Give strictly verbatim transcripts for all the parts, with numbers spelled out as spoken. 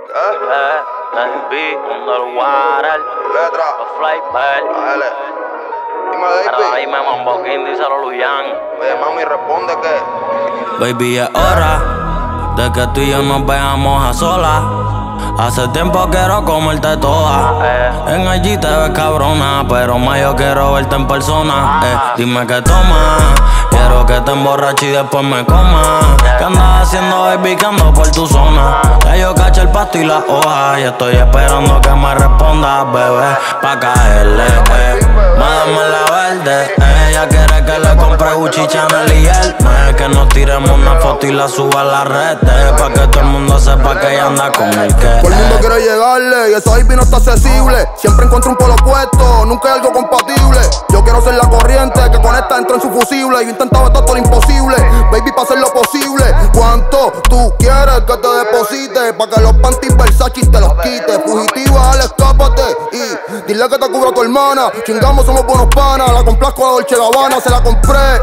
Eh, baby, underwater. Letra. Los flypad. Dale. Dime, Pero baby. ahí me mambo King, díselo Luyan. Oye, mami, responde que. Baby, es hora de que tú y yo nos veamos a solas. Hace tiempo quiero comerte toda. Eh. En I G te ves cabrona, pero más yo quiero verte en persona. Eh, dime que toma, quiero que te emborraches y después me comas. ¿Qué andas haciendo, baby, que ando por tu zona? Ya yo caché el pasto y la hoja y estoy esperando que me respondas, bebé, pa' caerle. Eh. Mándame la verde, ella quiere que le compre Gucci, Chanel y Hermes. Que nos tiremos una foto y la suba a las redes, pa' que todo el mundo sepa que ella anda con el que. Todo el mundo quiere llegarle y esa baby no está accesible. Siempre encuentro un polo opuesto, nunca hay algo compatible. Yo quiero ser la corriente que conecta dentro en su fusible. Yo intentaba todo lo imposible, baby, para hacer lo posible. ¿Cuánto tú quieres que te deposite? Pa' que los panties Versace te los quite. Fugitiva, dale, escápate y dile que te cubro a tu hermana. Chingamos, somos buenos panas. La complazco a la Dolce Gabbana, se la compré.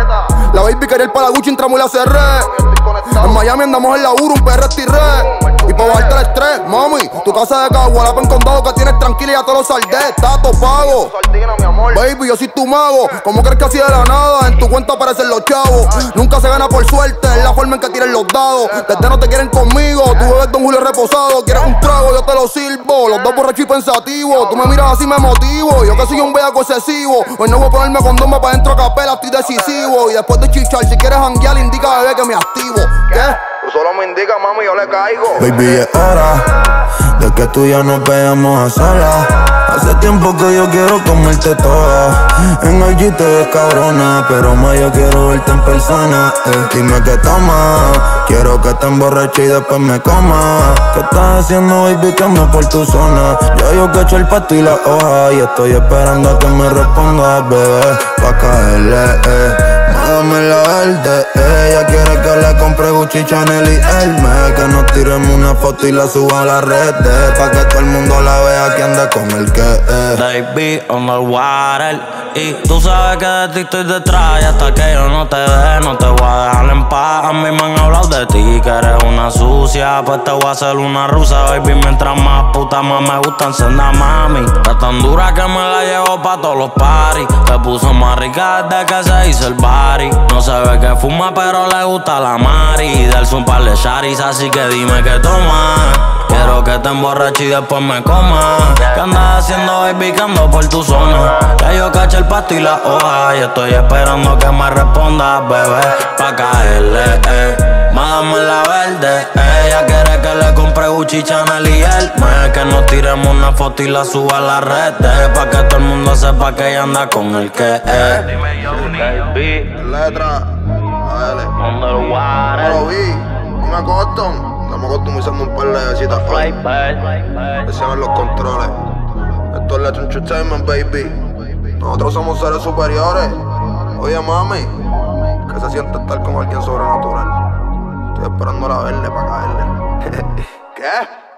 La baby quería ir para la Gucci, entramos y la cerré. En Miami andamos en la Uru, un P R tiré. Y pa' bajarte el estrés, mami, tu casa de Cagualapa en condado que tienes tranquila y ya te lo saldé, está todo pago. Baby, yo soy tu mago, ¿cómo crees que así de la nada? En tu cuenta aparecen los chavos. Nunca se gana por suerte, es la forma en que tiren los dados. Desde no te quieren conmigo, tú bebes Don Julio reposado. Quieres un trago, yo te lo sirvo, los dos borrachos y pensativos. Tú me miras así, me motivo, yo que soy un bellaco excesivo. Hoy no voy a ponerme condón pa' dentro a capela, estoy decisivo. Y después de chichar, si quieres janguear, indica, bebé, que me activo. ¿Qué? Tú solo me indicas, mami, yo le caigo. Baby, es hora de que tú y yo nos veamos a solas. Hace tiempo que yo quiero comerte toda. En I G te ves cabrona, pero más yo quiero verte en persona. eh. Dime que toma, quiero que te emborraches y después me comas. ¿Qué estás haciendo, baby, que ando por tu zona? Ya yo cacho el pasto y la hoja y estoy esperando a que me respondas, bebé, pa' caerle, eh. Dame la verde, ella quiere que le compre Gucci, Chanel y Hermes. Que nos tiremos una foto y la suba a las redes, pa' que todo el mundo la vea que anda con el que es. Baby, underwater. Y tú sabes que de ti estoy detrás. Y hasta que yo no te deje, no te voy a dejar en paz. A mí me han hablado de ti, que eres una sucia. Pues te voy a hacer una rusa, baby. Mientras más puta, más me gusta encender, mami. Está tan dura que me la llevo pa' todos los parties. Se puso más rica desde que se hizo el body. No se ve que fuma, pero le gusta la mari. Y darse un par de charis, así que dime que toma. Quiero que te emborraches y después me comas. ¿Qué andas haciendo, baby, que ando por tu zona? Ya yo caché el pasto y la hoja y estoy esperando que me respondas, bebé, pa' caerle, eh. Mándame la verde, ella quiere que le compre Gucci, Chanel y Hermes. Que nos tiremos una foto y la suba a las redes, pa' que todo el mundo sepa que ella anda con el que es. Dime yo, baby, Letra. Dale. underwater. Lo vi. Dime Coston. Estamos customizando un par de besitas hoy. Flypad. Presionan los controles. Esto es Letra Entertainment, baby. Nosotros somos seres superiores. Oye, mami, ¿qué se siente estar con alguien sobrenatural? Estoy esperando la verde para caerle. ¿Qué?